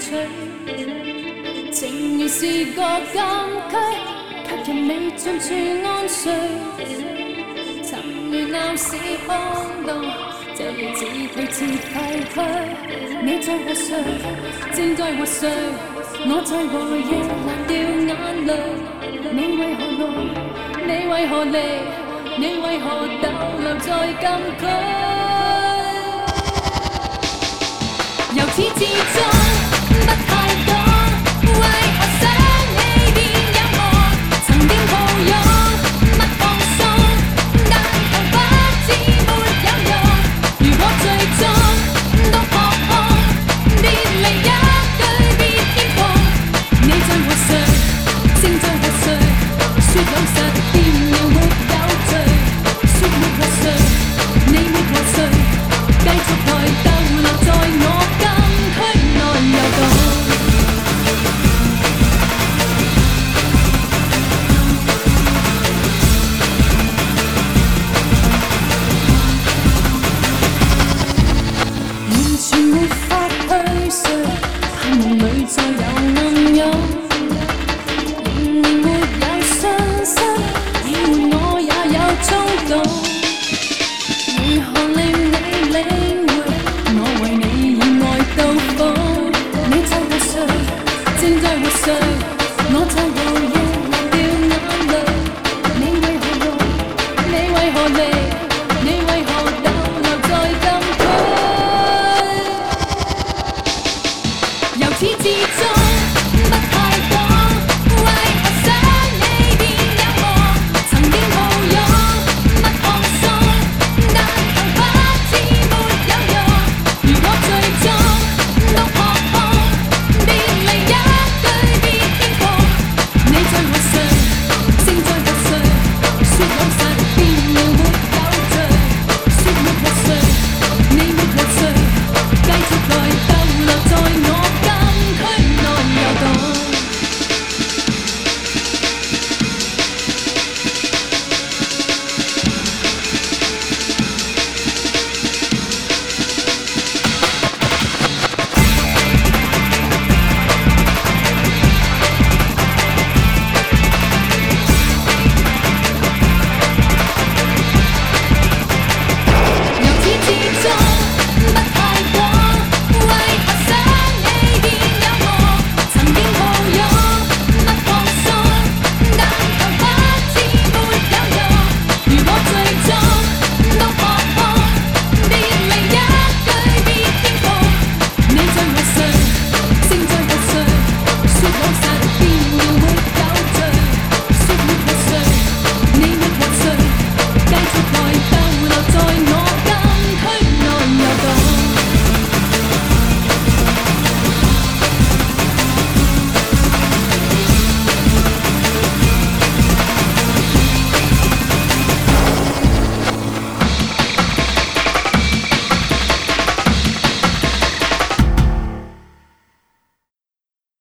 取，情如是个禁区，吸引你进处安睡。曾如鬧市看到，這夜只退似廢墟。你在和誰？正在和誰？我在和夜流掉眼淚。你為何來？你為何離？你為何逗留在禁區？由始至終不太懂，為何想起變有我？曾經抱擁不放鬆，但求不知沒有用。如果最終都撲空，別離一句別欠奉。你在和誰？正在和誰？說老實變了沒有罪。說沒和誰？你沒和誰？繼續來逗留在我禁區內遊蕩。完全沒法